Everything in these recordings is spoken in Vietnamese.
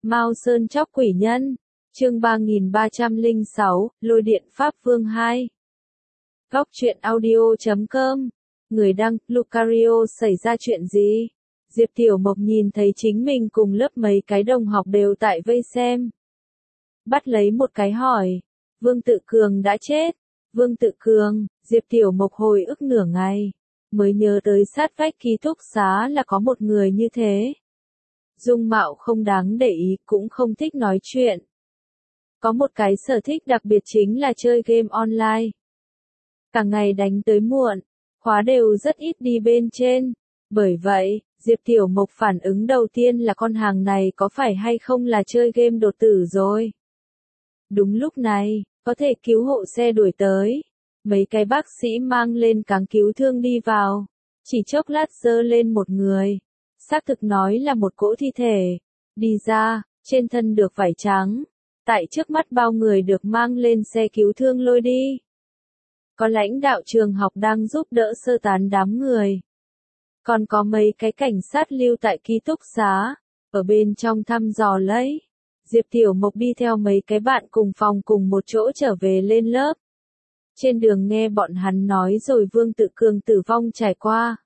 Mao Sơn chóc quỷ nhân, chương 3306, Lôi điện Pháp Vương 2. Góc truyện audio.com, người đăng, Lucario. Xảy ra chuyện gì? Diệp Tiểu Mộc nhìn thấy chính mình cùng lớp mấy cái đồng học đều tại vây xem. Bắt lấy một cái hỏi, Vương Tự Cường đã chết. Vương Tự Cường, Diệp Tiểu Mộc hồi ức nửa ngày, mới nhớ tới sát vách ký túc xá là có một người như thế. Dung mạo không đáng để ý, cũng không thích nói chuyện. Có một cái sở thích đặc biệt chính là chơi game online. Cả ngày đánh tới muộn, khóa đều rất ít đi bên trên. Bởi vậy, Diệp Tiểu Mộc phản ứng đầu tiên là con hàng này có phải hay không là chơi game đột tử rồi. Đúng lúc này, có thể cứu hộ xe đuổi tới. Mấy cái bác sĩ mang lên cáng cứu thương đi vào. Chỉ chốc lát giơ lên một người. Xác thực nói là một cỗ thi thể. Đi ra, trên thân được vải trắng. Tại trước mắt bao người được mang lên xe cứu thương lôi đi. Có lãnh đạo trường học đang giúp đỡ sơ tán đám người. Còn có mấy cái cảnh sát lưu tại ký túc xá, ở bên trong thăm dò lấy. Diệp Tiểu Mộc đi theo mấy cái bạn cùng phòng cùng một chỗ trở về lên lớp. Trên đường nghe bọn hắn nói rồi Vương Tự Cường tử vong trải qua.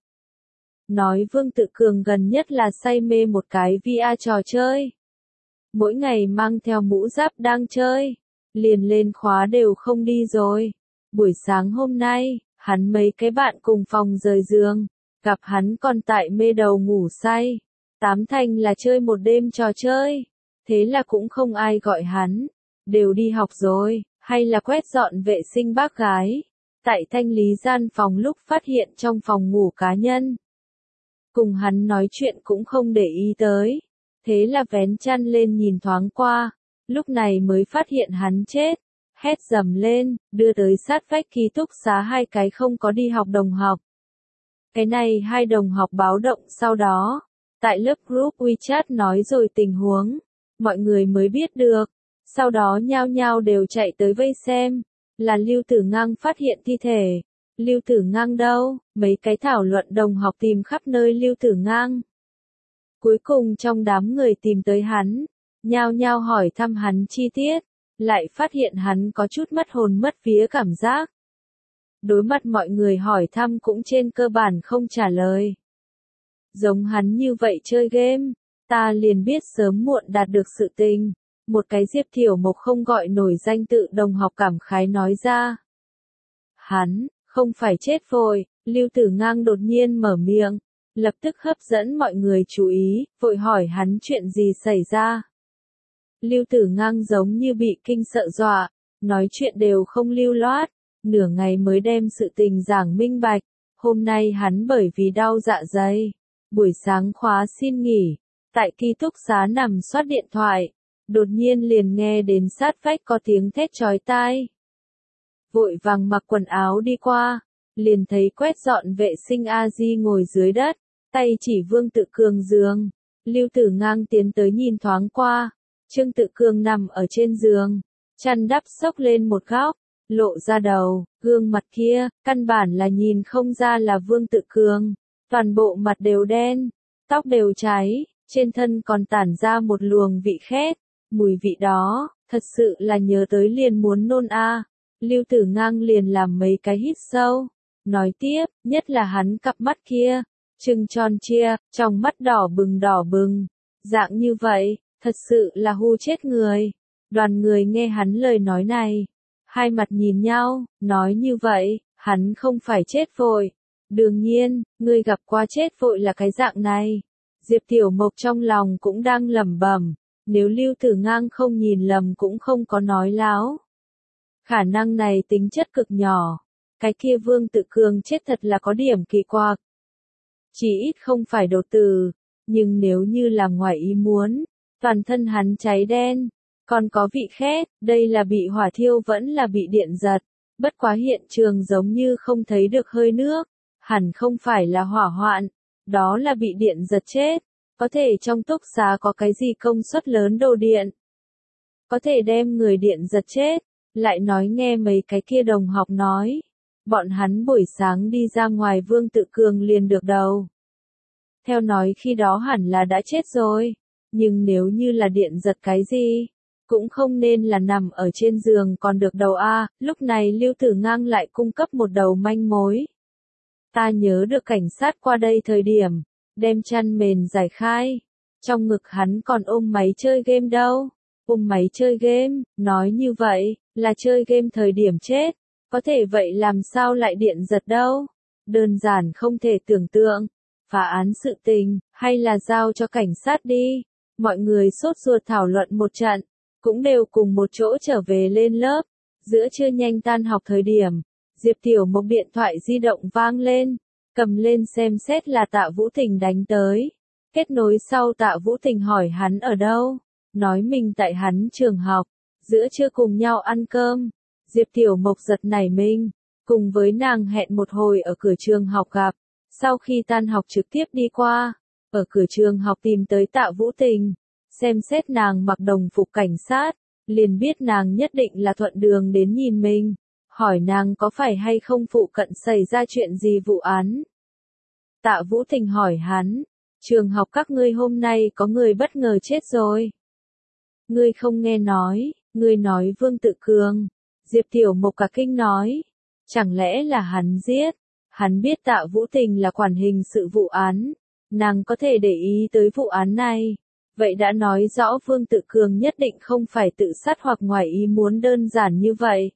Nói Vương Tự Cường gần nhất là say mê một cái VR trò chơi. Mỗi ngày mang theo mũ giáp đang chơi, liền lên khóa đều không đi rồi. Buổi sáng hôm nay, hắn mấy cái bạn cùng phòng rời giường, gặp hắn còn tại mê đầu ngủ say. Tám thành là chơi một đêm trò chơi, thế là cũng không ai gọi hắn, đều đi học rồi, hay là quét dọn vệ sinh bác gái. Tại thanh lý gian phòng lúc phát hiện trong phòng ngủ cá nhân. Cùng hắn nói chuyện cũng không để ý tới. Thế là vén chăn lên nhìn thoáng qua, lúc này mới phát hiện hắn chết, hét dầm lên, đưa tới sát vách ký túc xá hai cái không có đi học đồng học. Cái này hai đồng học báo động sau đó, tại lớp group WeChat nói rồi tình huống, mọi người mới biết được, sau đó nhao nhao đều chạy tới vây xem, là Lưu Tử Ngang phát hiện thi thể. Lưu Tử Ngang đâu? Mấy cái thảo luận đồng học tìm khắp nơi Lưu Tử Ngang. Cuối cùng trong đám người tìm tới hắn, nhao nhao hỏi thăm hắn chi tiết, lại phát hiện hắn có chút mất hồn mất vía cảm giác. Đối mặt mọi người hỏi thăm cũng trên cơ bản không trả lời. Giống hắn như vậy chơi game, ta liền biết sớm muộn đạt được sự tình. Một cái Diệp Tiểu Mộc không gọi nổi danh tự đồng học cảm khái nói ra. Hắn, không phải chết vội, Lưu Tử Ngang đột nhiên mở miệng. Lập tức hấp dẫn mọi người chú ý, vội hỏi hắn chuyện gì xảy ra. Lưu Tử Ngang giống như bị kinh sợ dọa, nói chuyện đều không lưu loát, nửa ngày mới đem sự tình giảng minh bạch. Hôm nay hắn bởi vì đau dạ dày, buổi sáng khóa xin nghỉ, tại ký túc xá nằm soát điện thoại, đột nhiên liền nghe đến sát vách có tiếng thét chói tai. Vội vàng mặc quần áo đi qua, liền thấy quét dọn vệ sinh A Di ngồi dưới đất. Tay chỉ Vương Tự Cường giường, Lưu Tử Ngang tiến tới nhìn thoáng qua, Trương Tự Cường nằm ở trên giường, chăn đắp xốc lên một góc, lộ ra đầu, gương mặt kia, căn bản là nhìn không ra là Vương Tự Cường, toàn bộ mặt đều đen, tóc đều cháy, trên thân còn tản ra một luồng vị khét, mùi vị đó, thật sự là nhớ tới liền muốn nôn a. Lưu Tử Ngang liền làm mấy cái hít sâu, nói tiếp, nhất là hắn cặp mắt kia. Trừng tròn chia, trong mắt đỏ bừng, dạng như vậy, thật sự là hù chết người. Đoàn người nghe hắn lời nói này, hai mặt nhìn nhau, nói như vậy, hắn không phải chết vội. Đương nhiên, người gặp qua chết vội là cái dạng này. Diệp Tiểu Mộc trong lòng cũng đang lẩm bẩm, nếu Lưu Tử Ngang không nhìn lầm cũng không có nói láo. Khả năng này tính chất cực nhỏ, cái kia Vương Tự Cường chết thật là có điểm kỳ quặc. Chỉ ít không phải đột tử, nhưng nếu như là ngoài ý muốn, toàn thân hắn cháy đen, còn có vị khét, đây là bị hỏa thiêu vẫn là bị điện giật, bất quá hiện trường giống như không thấy được hơi nước, hẳn không phải là hỏa hoạn, đó là bị điện giật chết, có thể trong túc xá có cái gì công suất lớn đồ điện, có thể đem người điện giật chết, lại nói nghe mấy cái kia đồng học nói. Bọn hắn buổi sáng đi ra ngoài Vương Tự Cường liền được đầu. Theo nói khi đó hẳn là đã chết rồi. Nhưng nếu như là điện giật cái gì, cũng không nên là nằm ở trên giường còn được đầu a. Lúc này Lưu Tử Ngang lại cung cấp một đầu manh mối. Ta nhớ được cảnh sát qua đây thời điểm, đem chăn mền giải khai. Trong ngực hắn còn ôm máy chơi game đâu. Ôm máy chơi game, nói như vậy, là chơi game thời điểm chết. Có thể vậy làm sao lại điện giật đâu? Đơn giản không thể tưởng tượng. Phá án sự tình, hay là giao cho cảnh sát đi. Mọi người sốt ruột thảo luận một trận, cũng đều cùng một chỗ trở về lên lớp. Giữa trưa nhanh tan học thời điểm, Diệp Tiểu Mộc điện thoại di động vang lên, cầm lên xem xét là Tạ Vũ Tình đánh tới. Kết nối sau Tạ Vũ Tình hỏi hắn ở đâu, nói mình tại hắn trường học, giữa trưa cùng nhau ăn cơm. Diệp Tiểu Mộc giật nảy mình, cùng với nàng hẹn một hồi ở cửa trường học gặp, sau khi tan học trực tiếp đi qua, ở cửa trường học tìm tới Tạ Vũ Tình, xem xét nàng mặc đồng phục cảnh sát, liền biết nàng nhất định là thuận đường đến nhìn mình, hỏi nàng có phải hay không phụ cận xảy ra chuyện gì vụ án. Tạ Vũ Tình hỏi hắn, trường học các ngươi hôm nay có người bất ngờ chết rồi. Ngươi không nghe nói, ngươi nói Vương Tự Cường. Diệp Tiểu Mộc cả kinh nói, chẳng lẽ là hắn giết? Hắn biết Tạ Vũ Tình là quản hình sự vụ án, nàng có thể để ý tới vụ án này. Vậy đã nói rõ Vương Tự Cường nhất định không phải tự sát hoặc ngoài ý muốn đơn giản như vậy.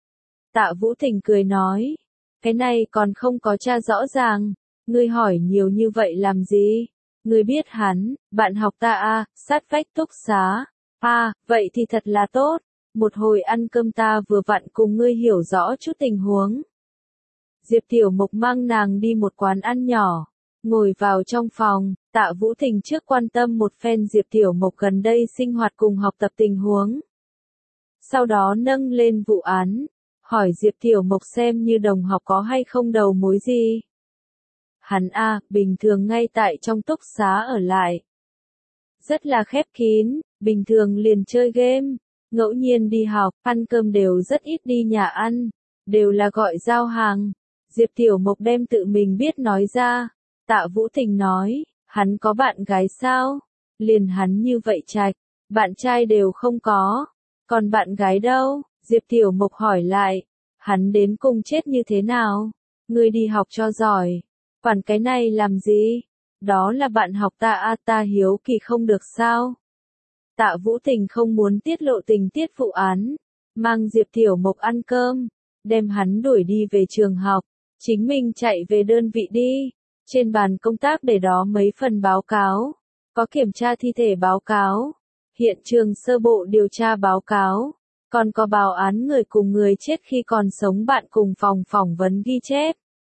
Tạ Vũ Tình cười nói, cái này còn không có tra rõ ràng, ngươi hỏi nhiều như vậy làm gì? Ngươi biết hắn, bạn học ta à, sát vách túc xá. À, vậy thì thật là tốt. Một hồi ăn cơm ta vừa vặn cùng ngươi hiểu rõ chút tình huống. Diệp Tiểu Mộc mang nàng đi một quán ăn nhỏ, ngồi vào trong phòng, Tạ Vũ Tình trước quan tâm một phen Diệp Tiểu Mộc gần đây sinh hoạt cùng học tập tình huống. Sau đó nâng lên vụ án, hỏi Diệp Tiểu Mộc xem như đồng học có hay không đầu mối gì. Hắn a, bình thường ngay tại trong túc xá ở lại. Rất là khép kín, bình thường liền chơi game. Ngẫu nhiên đi học, ăn cơm đều rất ít đi nhà ăn, đều là gọi giao hàng. Diệp Tiểu Mộc đem tự mình biết nói ra. Tạ Vũ Tình nói, hắn có bạn gái sao? Liền hắn như vậy trạch, bạn trai đều không có. Còn bạn gái đâu? Diệp Tiểu Mộc hỏi lại, hắn đến cùng chết như thế nào? Ngươi đi học cho giỏi, quản cái này làm gì? Đó là bạn học ta a, ta hiếu kỳ không được sao? Tạ Vũ Tình không muốn tiết lộ tình tiết vụ án, mang Diệp Tiểu Mộc ăn cơm, đem hắn đuổi đi về trường học, chính mình chạy về đơn vị đi. Trên bàn công tác để đó mấy phần báo cáo, có kiểm tra thi thể báo cáo, hiện trường sơ bộ điều tra báo cáo, còn có báo án người cùng người chết khi còn sống bạn cùng phòng phỏng vấn ghi chép.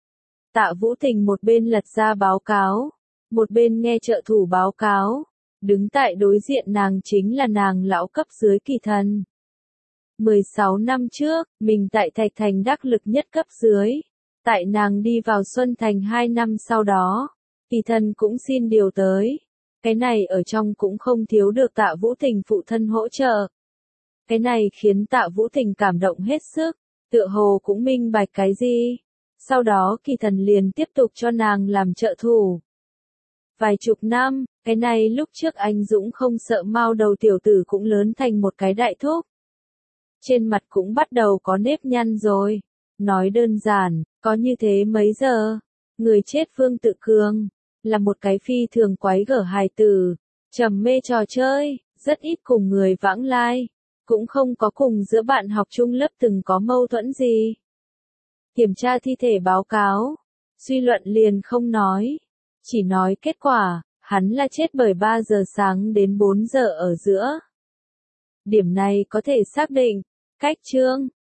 Tạ Vũ Tình một bên lật ra báo cáo, một bên nghe trợ thủ báo cáo. Đứng tại đối diện nàng chính là nàng lão cấp dưới Kỳ Thần. 16 năm trước, mình tại Thạch Thành đắc lực nhất cấp dưới. Tại nàng đi vào Xuân Thành 2 năm sau đó, Kỳ Thần cũng xin điều tới. Cái này ở trong cũng không thiếu được Tạ Vũ Tình phụ thân hỗ trợ. Cái này khiến Tạ Vũ Tình cảm động hết sức, tựa hồ cũng minh bạch cái gì. Sau đó Kỳ Thần liền tiếp tục cho nàng làm trợ thủ. Vài chục năm, cái này lúc trước anh Dũng không sợ mao đầu tiểu tử cũng lớn thành một cái đại thúc. Trên mặt cũng bắt đầu có nếp nhăn rồi. Nói đơn giản, có như thế mấy giờ. Người chết Vương Tự Cường, là một cái phi thường quái gở hài tử, trầm mê trò chơi, rất ít cùng người vãng lai, cũng không có cùng giữa bạn học chung lớp từng có mâu thuẫn gì. Kiểm tra thi thể báo cáo, suy luận liền không nói, chỉ nói kết quả, hắn là chết bởi 3 giờ sáng đến 4 giờ ở giữa. Điểm này có thể xác định, cách chương